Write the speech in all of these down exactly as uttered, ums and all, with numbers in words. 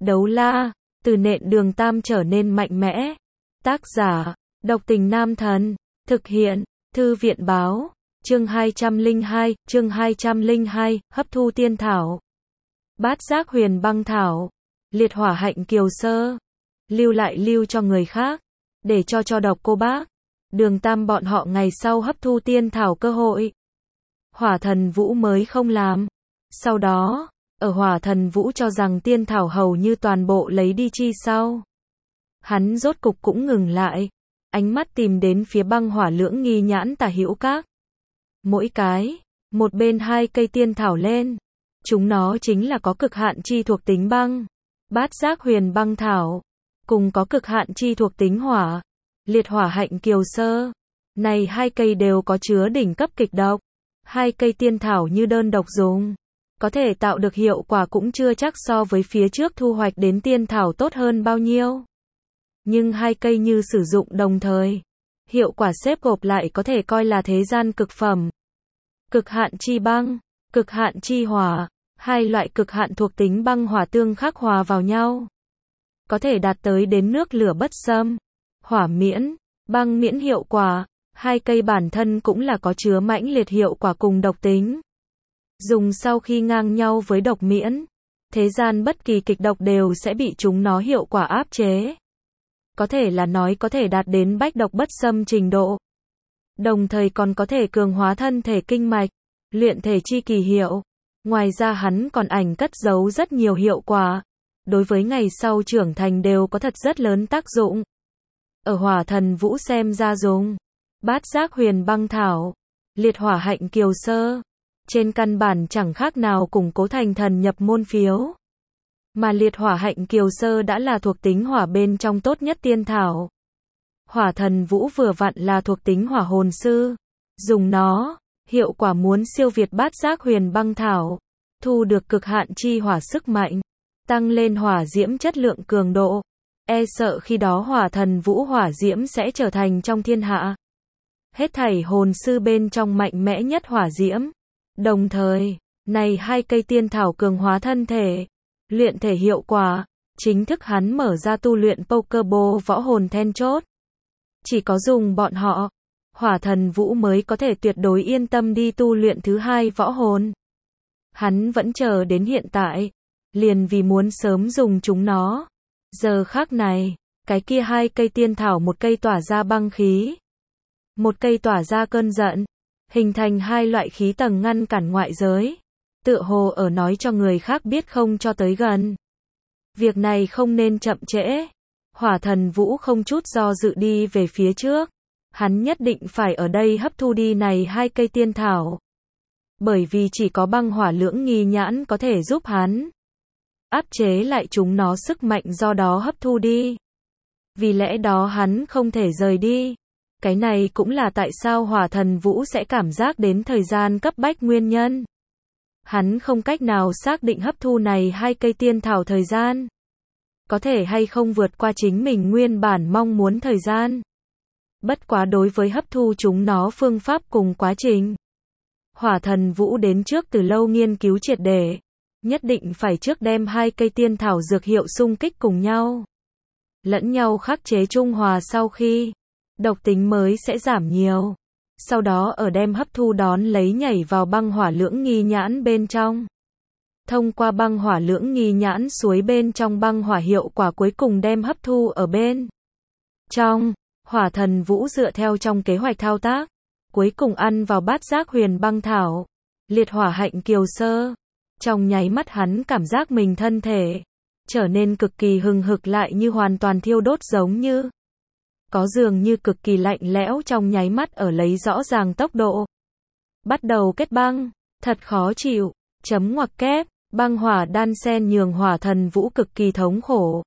Đấu la, từ nện Đường Tam trở nên mạnh mẽ. Tác giả, Độc Tình Nam Thần. Thực hiện, Thư viện Báo. Chương hai trăm lẻ hai, chương hai trăm lẻ hai, hấp thu tiên thảo. Bát giác huyền băng thảo. Liệt hỏa hạnh kiều sơ. Lưu lại lưu cho người khác. Để cho cho độc cô bác. Đường Tam bọn họ ngày sau hấp thu tiên thảo cơ hội. Hỏa thần vũ mới không làm. Sau đó, ở hỏa thần vũ cho rằng tiên thảo hầu như toàn bộ lấy đi chi sau. Hắn rốt cục cũng ngừng lại. Ánh mắt tìm đến phía băng hỏa lưỡng nghi nhãn tả hữu các. Mỗi cái, một bên hai cây tiên thảo lên. Chúng nó chính là có cực hạn chi thuộc tính băng. Bát giác huyền băng thảo. Cùng có cực hạn chi thuộc tính hỏa. Liệt hỏa hạnh kiều sơ. Này hai cây đều có chứa đỉnh cấp kịch độc. Hai cây tiên thảo như đơn độc dùng. Có thể tạo được hiệu quả cũng chưa chắc so với phía trước thu hoạch đến tiên thảo tốt hơn bao nhiêu. Nhưng hai cây như sử dụng đồng thời. Hiệu quả xếp gộp lại có thể coi là thế gian cực phẩm. Cực hạn chi băng, cực hạn chi hỏa. Hai loại cực hạn thuộc tính băng hỏa tương khắc hòa vào nhau. Có thể đạt tới đến nước lửa bất xâm. Hỏa miễn, băng miễn hiệu quả. Hai cây bản thân cũng là có chứa mãnh liệt hiệu quả cùng độc tính. Dùng sau khi ngang nhau với độc miễn. Thế gian bất kỳ kịch độc đều sẽ bị chúng nó hiệu quả áp chế. Có thể là nói có thể đạt đến bách độc bất xâm trình độ. Đồng thời còn có thể cường hóa thân thể kinh mạch, luyện thể chi kỳ hiệu. Ngoài ra hắn còn ảnh cất giấu rất nhiều hiệu quả. Đối với ngày sau trưởng thành đều có thật rất lớn tác dụng. Ở hỏa thần vũ xem ra dùng. Bát giác huyền băng thảo. Liệt hỏa hạnh kiều sơ. Trên căn bản chẳng khác nào củng cố thành thần nhập môn phiếu. Mà liệt hỏa hạnh kiều sơ đã là thuộc tính hỏa bên trong tốt nhất tiên thảo. Hỏa thần vũ vừa vặn là thuộc tính hỏa hồn sư. Dùng nó, hiệu quả muốn siêu việt bát giác huyền băng thảo. Thu được cực hạn chi hỏa sức mạnh. Tăng lên hỏa diễm chất lượng cường độ. E sợ khi đó hỏa thần vũ hỏa diễm sẽ trở thành trong thiên hạ. Hết thảy hồn sư bên trong mạnh mẽ nhất hỏa diễm. Đồng thời, này hai cây tiên thảo cường hóa thân thể. Luyện thể hiệu quả. Chính thức hắn mở ra tu luyện Pokéball võ hồn then chốt. Chỉ có dùng bọn họ, hỏa thần vũ mới có thể tuyệt đối yên tâm đi tu luyện thứ hai võ hồn. Hắn vẫn chờ đến hiện tại. Liền vì muốn sớm dùng chúng nó. Giờ khắc này, cái kia hai cây tiên thảo một cây tỏa ra băng khí. Một cây tỏa ra cơn giận. Hình thành hai loại khí tầng ngăn cản ngoại giới. Tựa hồ ở nói cho người khác biết không cho tới gần. Việc này không nên chậm trễ. Hỏa thần vũ không chút do dự đi về phía trước. Hắn nhất định phải ở đây hấp thu đi này hai cây tiên thảo. Bởi vì chỉ có băng hỏa lưỡng nghi nhãn có thể giúp hắn áp chế lại chúng nó sức mạnh do đó hấp thu đi. Vì lẽ đó hắn không thể rời đi. Cái này cũng là tại sao hỏa thần vũ sẽ cảm giác đến thời gian cấp bách nguyên nhân. Hắn không cách nào xác định hấp thu này hai cây tiên thảo thời gian. Có thể hay không vượt qua chính mình nguyên bản mong muốn thời gian. Bất quá đối với hấp thu chúng nó phương pháp cùng quá trình. Hỏa thần vũ đến trước từ lâu nghiên cứu triệt để. Nhất định phải trước đem hai cây tiên thảo dược hiệu xung kích cùng nhau. Lẫn nhau khắc chế trung hòa sau khi. Độc tính mới sẽ giảm nhiều. Sau đó ở đem hấp thu đón lấy nhảy vào băng hỏa lưỡng nghi nhãn bên trong. Thông qua băng hỏa lưỡng nghi nhãn suối bên trong băng hỏa hiệu quả cuối cùng đem hấp thu ở bên trong. Hỏa thần vũ dựa theo trong kế hoạch thao tác. Cuối cùng ăn vào bát giác huyền băng thảo. Liệt hỏa hạnh kiều sơ. Trong nháy mắt hắn cảm giác mình thân thể trở nên cực kỳ hừng hực lại như hoàn toàn thiêu đốt giống như. Có dường như cực kỳ lạnh lẽo trong nháy mắt ở lấy rõ ràng tốc độ. Bắt đầu kết băng. Thật khó chịu. Chấm ngoặc kép. Băng hỏa đan xen nhường hỏa thần vũ cực kỳ thống khổ.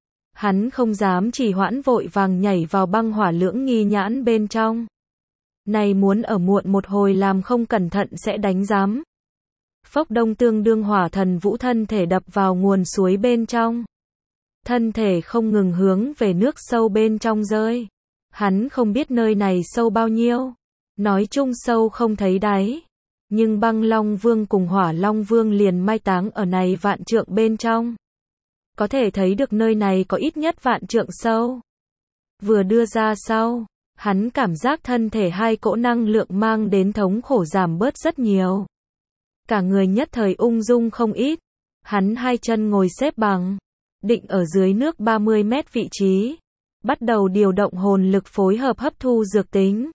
Hắn không dám trì hoãn vội vàng nhảy vào băng hỏa lưỡng nghi nhãn bên trong. Này muốn ở muộn một hồi làm không cẩn thận sẽ đánh giám. Phốc đông tương đương hỏa thần vũ thân thể đập vào nguồn suối bên trong. Thân thể không ngừng hướng về nước sâu bên trong rơi. Hắn không biết nơi này sâu bao nhiêu. Nói chung sâu không thấy đáy. Nhưng băng Long Vương cùng Hỏa Long Vương liền mai táng ở này vạn trượng bên trong. có thể thấy được nơi này có ít nhất vạn trượng sâu. Vừa đưa ra sau, hắn cảm giác thân thể hai cỗ năng lượng mang đến thống khổ giảm bớt rất nhiều. Cả người nhất thời ung dung không ít, hắn hai chân ngồi xếp bằng, định ở dưới nước ba mươi mét vị trí, bắt đầu điều động hồn lực phối hợp hấp thu dược tính.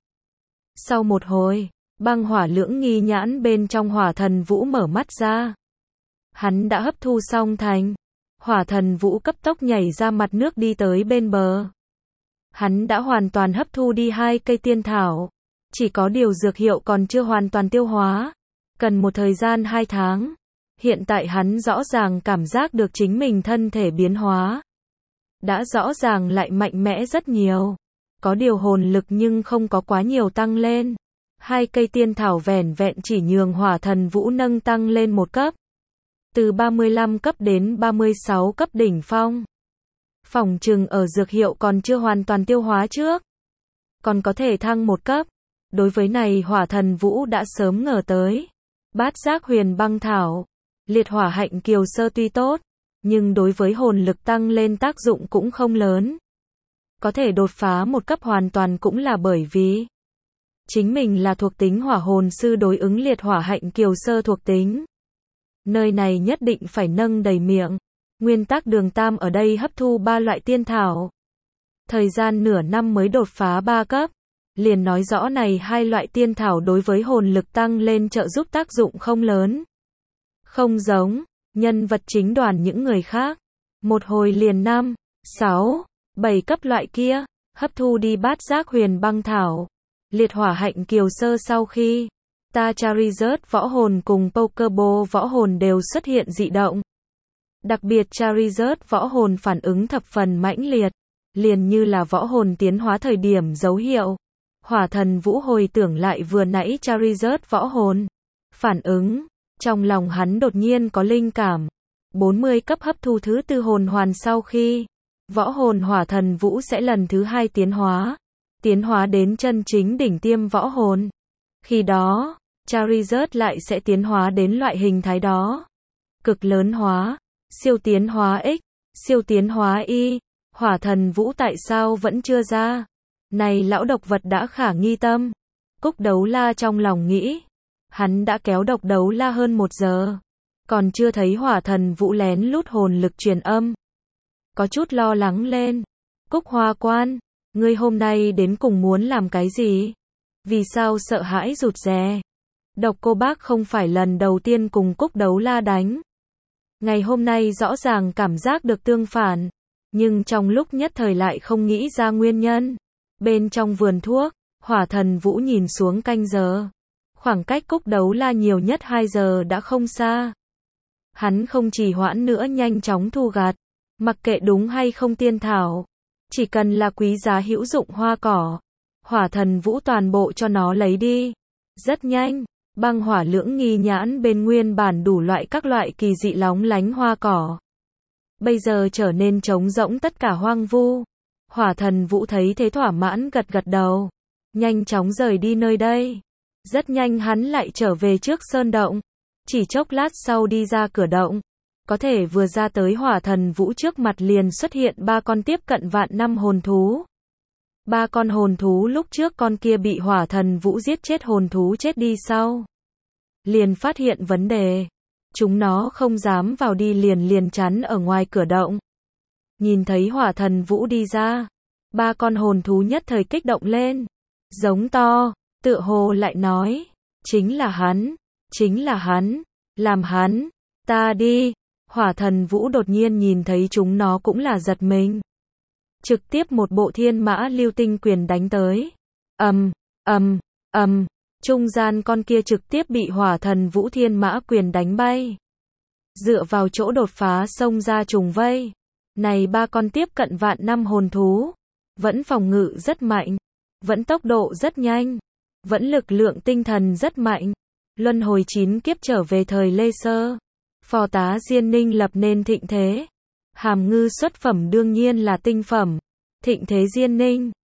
Sau một hồi, băng hỏa lưỡng nghi nhãn bên trong hỏa thần vũ mở mắt ra. Hắn đã hấp thu xong thành. Hỏa thần vũ cấp tốc nhảy ra mặt nước đi tới bên bờ. Hắn đã hoàn toàn hấp thu đi hai cây tiên thảo. Chỉ có điều dược hiệu còn chưa hoàn toàn tiêu hóa. Cần một thời gian hai tháng. Hiện tại hắn rõ ràng cảm giác được chính mình thân thể biến hóa. Đã rõ ràng lại mạnh mẽ rất nhiều. Có điều hồn lực nhưng không có quá nhiều tăng lên. Hai cây tiên thảo vẻn vẹn chỉ nhường hỏa thần vũ nâng tăng lên một cấp. Từ ba mươi lăm cấp đến ba mươi sáu cấp đỉnh phong. Phỏng chừng ở dược hiệu còn chưa hoàn toàn tiêu hóa trước. Còn có thể thăng một cấp. Đối với này hỏa thần vũ đã sớm ngờ tới. Bát giác huyền băng thảo. Liệt hỏa hạnh kiều sơ tuy tốt. Nhưng đối với hồn lực tăng lên tác dụng cũng không lớn. Có thể đột phá một cấp hoàn toàn cũng là bởi vì chính mình là thuộc tính hỏa hồn sư đối ứng liệt hỏa hạnh kiều sơ thuộc tính. Nơi này nhất định phải nâng đầy miệng. Nguyên tắc Đường Tam ở đây hấp thu ba loại tiên thảo. Thời gian nửa năm mới đột phá ba cấp. Liền nói rõ này hai loại tiên thảo đối với hồn lực tăng lên trợ giúp tác dụng không lớn. Không giống nhân vật chính đoàn những người khác. Một hồi liền năm, sáu, bảy cấp loại kia. Hấp thu đi bát giác huyền băng thảo. Liệt hỏa hạnh kiều sơ sau khi ta Charizard võ hồn cùng Pokéball võ hồn đều xuất hiện dị động. Đặc biệt Charizard võ hồn phản ứng thập phần mãnh liệt, liền như là võ hồn tiến hóa thời điểm dấu hiệu. Hỏa thần vũ hồi tưởng lại vừa nãy Charizard võ hồn. Phản ứng, trong lòng hắn đột nhiên có linh cảm. bốn mươi cấp hấp thu thứ tư hồn hoàn sau khi võ hồn hỏa thần vũ sẽ lần thứ hai tiến hóa. Tiến hóa đến chân chính đỉnh tiêm võ hồn. Khi đó, Charizard lại sẽ tiến hóa đến loại hình thái đó. Cực lớn hóa, siêu tiến hóa X, siêu tiến hóa Y, hỏa thần vũ tại sao vẫn chưa ra? Này lão độc vật đã khả nghi tâm. Cúc Đấu La trong lòng nghĩ. Hắn đã kéo độc đấu la hơn một giờ. Còn chưa thấy hỏa thần vũ lén lút hồn lực truyền âm. Có chút lo lắng lên. Cúc Hoa Quan, ngươi hôm nay đến cùng muốn làm cái gì? Vì sao sợ hãi rụt rè? Độc Cô Bác không phải lần đầu tiên cùng Cúc Đấu La đánh. Ngày hôm nay rõ ràng cảm giác được tương phản. Nhưng trong lúc nhất thời lại không nghĩ ra nguyên nhân. Bên trong vườn thuốc, hỏa thần vũ nhìn xuống canh giờ. Khoảng cách Cúc Đấu La nhiều nhất hai giờ đã không xa. Hắn không trì hoãn nữa nhanh chóng thu gặt. Mặc kệ đúng hay không tiên thảo. Chỉ cần là quý giá hữu dụng hoa cỏ. Hỏa thần vũ toàn bộ cho nó lấy đi. Rất nhanh, băng hỏa lưỡng nghi nhãn bên nguyên bản đủ loại các loại kỳ dị lóng lánh hoa cỏ. Bây giờ trở nên trống rỗng tất cả hoang vu. Hỏa thần vũ thấy thế thỏa mãn gật gật đầu. Nhanh chóng rời đi nơi đây. Rất nhanh hắn lại trở về trước sơn động. Chỉ chốc lát sau đi ra cửa động. Có thể vừa ra tới hỏa thần vũ trước mặt liền xuất hiện ba con tiếp cận vạn năm hồn thú. Ba con hồn thú lúc trước con kia bị hỏa thần vũ giết chết hồn thú chết đi sau. Liền phát hiện vấn đề. Chúng nó không dám vào đi liền liền chắn ở ngoài cửa động. Nhìn thấy hỏa thần vũ đi ra. Ba con hồn thú nhất thời kích động lên. Giống to, tựa hồ lại nói. Chính là hắn, chính là hắn, làm hắn, ta đi. Hỏa thần vũ đột nhiên nhìn thấy chúng nó cũng là giật mình. Trực tiếp một bộ thiên mã lưu tinh quyền đánh tới. Ầm, ầm, ầm, trung gian con kia trực tiếp bị hỏa thần vũ thiên mã quyền đánh bay. Dựa vào chỗ đột phá xông ra trùng vây. Này ba con tiếp cận vạn năm hồn thú. Vẫn phòng ngự rất mạnh. Vẫn tốc độ rất nhanh. Vẫn lực lượng tinh thần rất mạnh. Luân hồi chín kiếp trở về thời Lê Sơ. Phò tá Diên Ninh lập nên thịnh thế. Hàm ngư xuất phẩm đương nhiên là tinh phẩm. Thịnh thế Diên Ninh.